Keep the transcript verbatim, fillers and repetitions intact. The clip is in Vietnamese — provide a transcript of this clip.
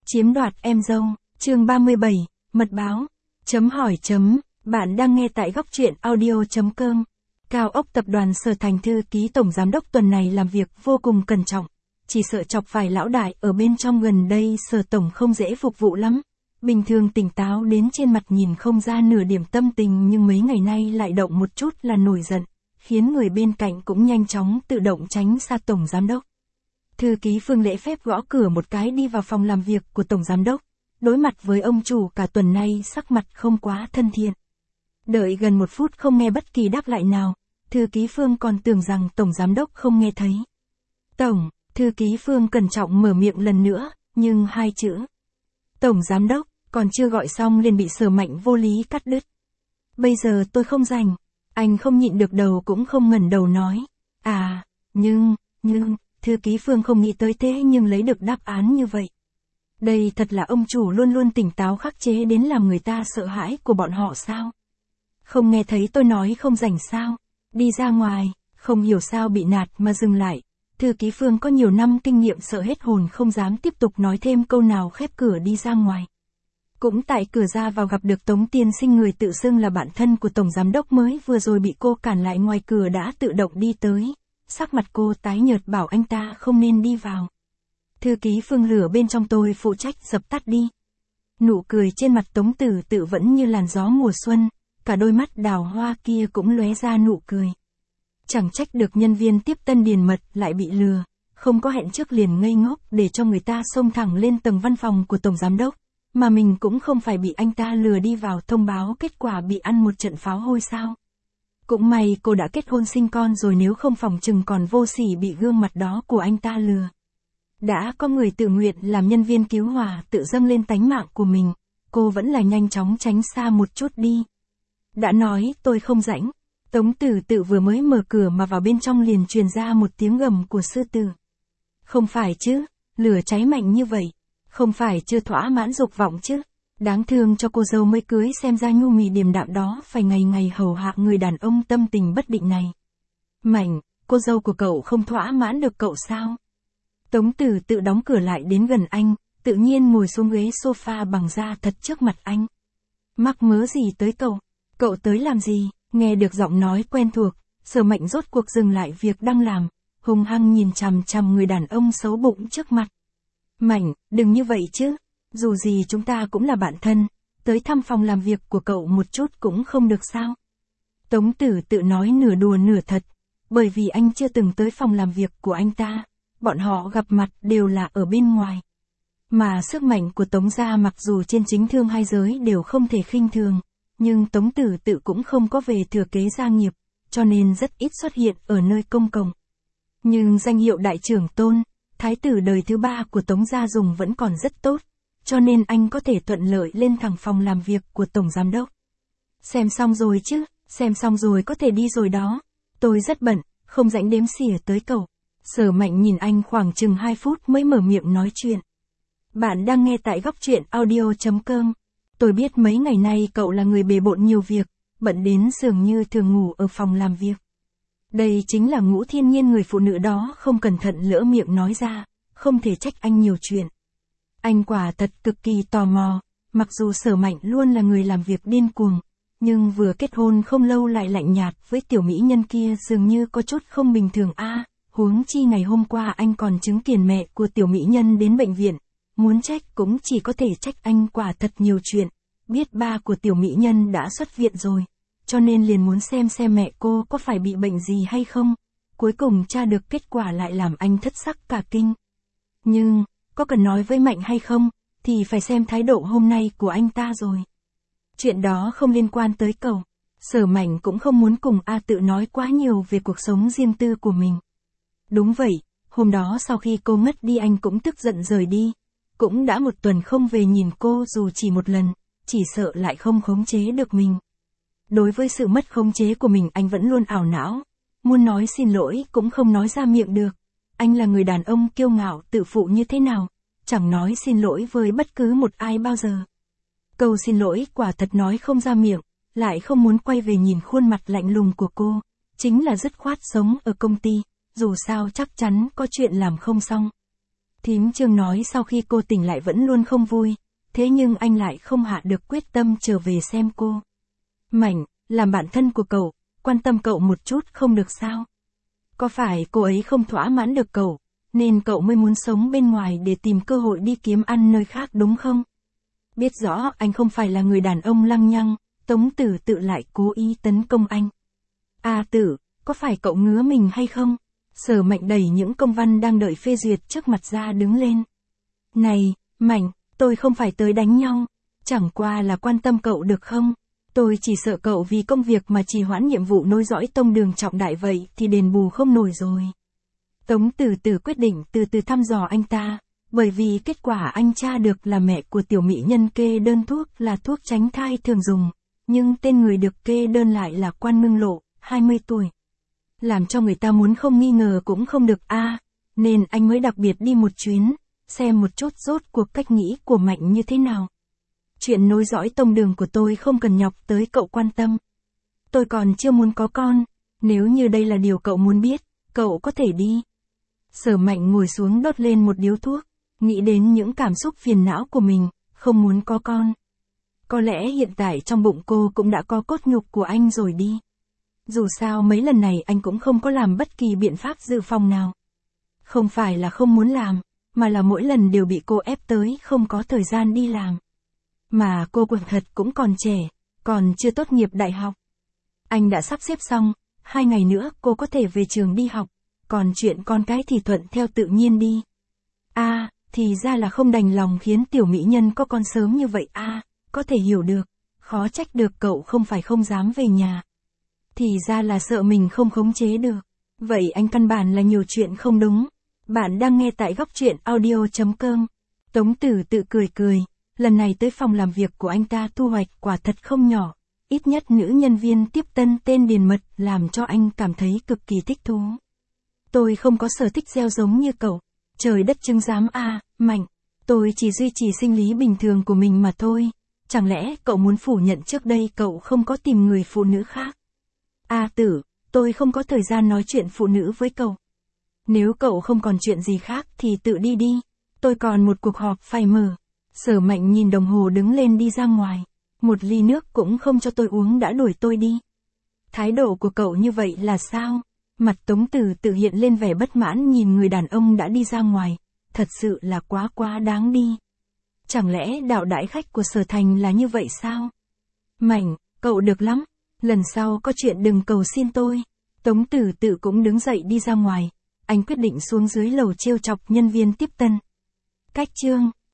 Chiếm đoạt em dâu, chương ba mươi bảy, mật báo, chấm hỏi chấm, bạn đang nghe tại góc truyện audio.com. Cao ốc tập đoàn Sở Thành thư ký tổng giám đốc tuần này làm việc vô cùng cẩn trọng, chỉ sợ chọc phải lão đại ở bên trong. Gần đây Sở tổng không dễ phục vụ lắm, bình thường tỉnh táo đến trên mặt nhìn không ra nửa điểm tâm tình, nhưng mấy ngày nay lại động một chút là nổi giận, khiến người bên cạnh cũng nhanh chóng tự động tránh xa tổng giám đốc. Thư ký Phương lễ phép gõ cửa một cái đi vào phòng làm việc của tổng giám đốc, đối mặt với ông chủ cả tuần nay sắc mặt không quá thân thiện. Đợi gần một phút không nghe bất kỳ đáp lại nào, thư ký Phương còn tưởng rằng tổng giám đốc không nghe thấy. Tổng, thư ký Phương cẩn trọng mở miệng lần nữa, nhưng hai chữ tổng giám đốc còn chưa gọi xong liền bị Sở Mạnh vô lý cắt đứt. Bây giờ tôi không rảnh. Anh không nhịn được đầu cũng không ngẩng đầu nói. À, nhưng, nhưng, thư ký Phương không nghĩ tới thế nhưng lấy được đáp án như vậy. Đây thật là ông chủ luôn luôn tỉnh táo khắc chế đến làm người ta sợ hãi của bọn họ sao? Không nghe thấy tôi nói không rảnh sao? Đi ra ngoài, không hiểu sao bị nạt mà dừng lại. Thư ký Phương có nhiều năm kinh nghiệm sợ hết hồn không dám tiếp tục nói thêm câu nào, khép cửa đi ra ngoài. Cũng tại cửa ra vào gặp được Tống tiên sinh, người tự xưng là bạn thân của tổng giám đốc mới vừa rồi bị cô cản lại ngoài cửa đã tự động đi tới. Sắc mặt cô tái nhợt bảo anh ta không nên đi vào. Thư ký Phương lửa bên trong tôi phụ trách dập tắt đi. Nụ cười trên mặt Tống Tử Tự vẫn như làn gió mùa xuân, cả đôi mắt đào hoa kia cũng lóe ra nụ cười. Chẳng trách được nhân viên tiếp tân điền mật lại bị lừa, không có hẹn trước liền ngây ngốc để cho người ta xông thẳng lên tầng văn phòng của tổng giám đốc, mà mình cũng không phải bị anh ta lừa đi vào thông báo kết quả bị ăn một trận pháo hôi sao. Cũng may cô đã kết hôn sinh con rồi, nếu không phòng chừng còn vô sỉ bị gương mặt đó của anh ta lừa. Đã có người tự nguyện làm nhân viên cứu hỏa tự dâng lên tánh mạng của mình, cô vẫn là nhanh chóng tránh xa một chút đi. Đã nói tôi không rảnh. Tống Tử Tự vừa mới mở cửa mà vào bên trong liền truyền ra một tiếng gầm của sư tử. Không phải chứ, lửa cháy mạnh như vậy, không phải chưa thỏa mãn dục vọng chứ. Đáng thương cho cô dâu mới cưới xem ra nhu mì điềm đạm đó phải ngày ngày hầu hạ người đàn ông tâm tình bất định này. Mạnh, cô dâu của cậu không thỏa mãn được cậu sao? Tống Tử Tự đóng cửa lại đến gần anh, tự nhiên ngồi xuống ghế sofa bằng da thật trước mặt anh. Mắc mớ gì tới cậu? Cậu tới làm gì? Nghe được giọng nói quen thuộc, Sở Mạnh rốt cuộc dừng lại việc đang làm, hung hăng nhìn chằm chằm người đàn ông xấu bụng trước mặt. Mạnh, đừng như vậy chứ, dù gì chúng ta cũng là bạn thân, tới thăm phòng làm việc của cậu một chút cũng không được sao? Tống Tử Tự nói nửa đùa nửa thật, bởi vì anh chưa từng tới phòng làm việc của anh ta, bọn họ gặp mặt đều là ở bên ngoài. Mà sức mạnh của Tống gia mặc dù trên chính thương hai giới đều không thể khinh thường, nhưng Tống Tử Tự cũng không có về thừa kế gia nghiệp, cho nên rất ít xuất hiện ở nơi công cộng. Nhưng danh hiệu đại trưởng tôn, thái tử đời thứ ba của Tống gia dùng vẫn còn rất tốt, cho nên anh có thể thuận lợi lên thẳng phòng làm việc của tổng giám đốc. Xem xong rồi chứ, xem xong rồi có thể đi rồi đó. Tôi rất bận, không rảnh đếm xỉa tới cậu. Sở Mạnh nhìn anh khoảng chừng hai phút mới mở miệng nói chuyện. Bạn đang nghe tại góc truyện audio.com. Tôi biết mấy ngày nay cậu là người bề bộn nhiều việc, bận đến dường như thường ngủ ở phòng làm việc. Đây chính là Ngũ Thiên Nhiên, người phụ nữ đó không cẩn thận lỡ miệng nói ra, không thể trách anh nhiều chuyện. Anh quả thật cực kỳ tò mò, mặc dù Sở Mạnh luôn là người làm việc điên cuồng, nhưng vừa kết hôn không lâu lại lạnh nhạt với tiểu mỹ nhân kia dường như có chút không bình thường a. À, huống chi ngày hôm qua anh còn chứng kiến mẹ của tiểu mỹ nhân đến bệnh viện. Muốn trách cũng chỉ có thể trách anh quả thật nhiều chuyện, biết ba của tiểu mỹ nhân đã xuất viện rồi, cho nên liền muốn xem xem mẹ cô có phải bị bệnh gì hay không. Cuối cùng tra được kết quả lại làm anh thất sắc cả kinh. Nhưng, có cần nói với Mạnh hay không, thì phải xem thái độ hôm nay của anh ta rồi. Chuyện đó không liên quan tới cậu. Sở Mạnh cũng không muốn cùng A Tự nói quá nhiều về cuộc sống riêng tư của mình. Đúng vậy, hôm đó sau khi cô ngất đi anh cũng tức giận rời đi. Cũng đã một tuần không về nhìn cô dù chỉ một lần, chỉ sợ lại không khống chế được mình. Đối với sự mất khống chế của mình anh vẫn luôn ảo não, muốn nói xin lỗi cũng không nói ra miệng được. Anh là người đàn ông kiêu ngạo tự phụ như thế nào, chẳng nói xin lỗi với bất cứ một ai bao giờ. Câu xin lỗi quả thật nói không ra miệng, lại không muốn quay về nhìn khuôn mặt lạnh lùng của cô, chính là dứt khoát sống ở công ty, dù sao chắc chắn có chuyện làm không xong. Thím Trương nói sau khi cô tỉnh lại vẫn luôn không vui, thế nhưng anh lại không hạ được quyết tâm trở về xem cô. Mạnh, làm bạn thân của cậu, quan tâm cậu một chút không được sao? Có phải cô ấy không thỏa mãn được cậu, nên cậu mới muốn sống bên ngoài để tìm cơ hội đi kiếm ăn nơi khác đúng không? Biết rõ anh không phải là người đàn ông lăng nhăng, Tống Tử Tự lại cố ý tấn công anh. A Tử, có phải cậu ngứa mình hay không? Sở Mạnh đẩy những công văn đang đợi phê duyệt trước mặt ra đứng lên. Này, Mạnh, tôi không phải tới đánh nhau, chẳng qua là quan tâm cậu được không? Tôi chỉ sợ cậu vì công việc mà trì hoãn nhiệm vụ nối dõi tông đường trọng đại vậy thì đền bù không nổi rồi. Tống Tử Tử quyết định từ từ thăm dò anh ta, bởi vì kết quả anh tra được là mẹ của tiểu mỹ nhân kê đơn thuốc là thuốc tránh thai thường dùng, nhưng tên người được kê đơn lại là Quan Ngưng Lộ, hai mươi tuổi. Làm cho người ta muốn không nghi ngờ cũng không được a, à, nên anh mới đặc biệt đi một chuyến, xem một chút rốt cuộc cách nghĩ của Mạnh như thế nào. Chuyện nối dõi tông đường của tôi không cần nhọc tới cậu quan tâm. Tôi còn chưa muốn có con, nếu như đây là điều cậu muốn biết, cậu có thể đi. Sở Mạnh ngồi xuống đốt lên một điếu thuốc, nghĩ đến những cảm xúc phiền não của mình, không muốn có con. Có lẽ hiện tại trong bụng cô cũng đã có cốt nhục của anh rồi đi. Dù sao mấy lần này anh cũng không có làm bất kỳ biện pháp dự phòng nào. Không phải là không muốn làm, mà là mỗi lần đều bị cô ép tới không có thời gian đi làm. Mà cô quả thật cũng còn trẻ, còn chưa tốt nghiệp đại học. Anh đã sắp xếp xong, hai ngày nữa cô có thể về trường đi học, còn chuyện con cái thì thuận theo tự nhiên đi. A, à, thì ra là không đành lòng khiến tiểu mỹ nhân có con sớm như vậy a, à, có thể hiểu được, khó trách được cậu không phải không dám về nhà. Thì ra là sợ mình không khống chế được. Vậy anh căn bản là nhiều chuyện không đúng. Bạn đang nghe tại góc truyện audio chấm com. Tống Tử Tự cười cười, lần này tới phòng làm việc của anh ta thu hoạch quả thật không nhỏ. Ít nhất nữ nhân viên tiếp tân tên Điền Mật làm cho anh cảm thấy cực kỳ thích thú. Tôi không có sở thích gieo giống như cậu. Trời đất chứng giám a, à, Mạnh. Tôi chỉ duy trì sinh lý bình thường của mình mà thôi. Chẳng lẽ cậu muốn phủ nhận trước đây cậu không có tìm người phụ nữ khác? A Tử, tôi không có thời gian nói chuyện phụ nữ với cậu. Nếu cậu không còn chuyện gì khác thì tự đi đi. Tôi còn một cuộc họp phải mở. Sở Mạnh nhìn đồng hồ đứng lên đi ra ngoài. Một ly nước cũng không cho tôi uống đã đuổi tôi đi. Thái độ của cậu như vậy là sao? Mặt Tống Tử Tự hiện lên vẻ bất mãn nhìn người đàn ông đã đi ra ngoài. Thật sự là quá quá đáng đi. Chẳng lẽ đạo đãi khách của Sở Thành là như vậy sao? Mạnh, cậu được lắm. Lần sau có chuyện đừng cầu xin tôi. Tống Tử Tự cũng đứng dậy đi ra ngoài. Anh quyết định xuống dưới lầu trêu chọc nhân viên tiếp tân. Cách chương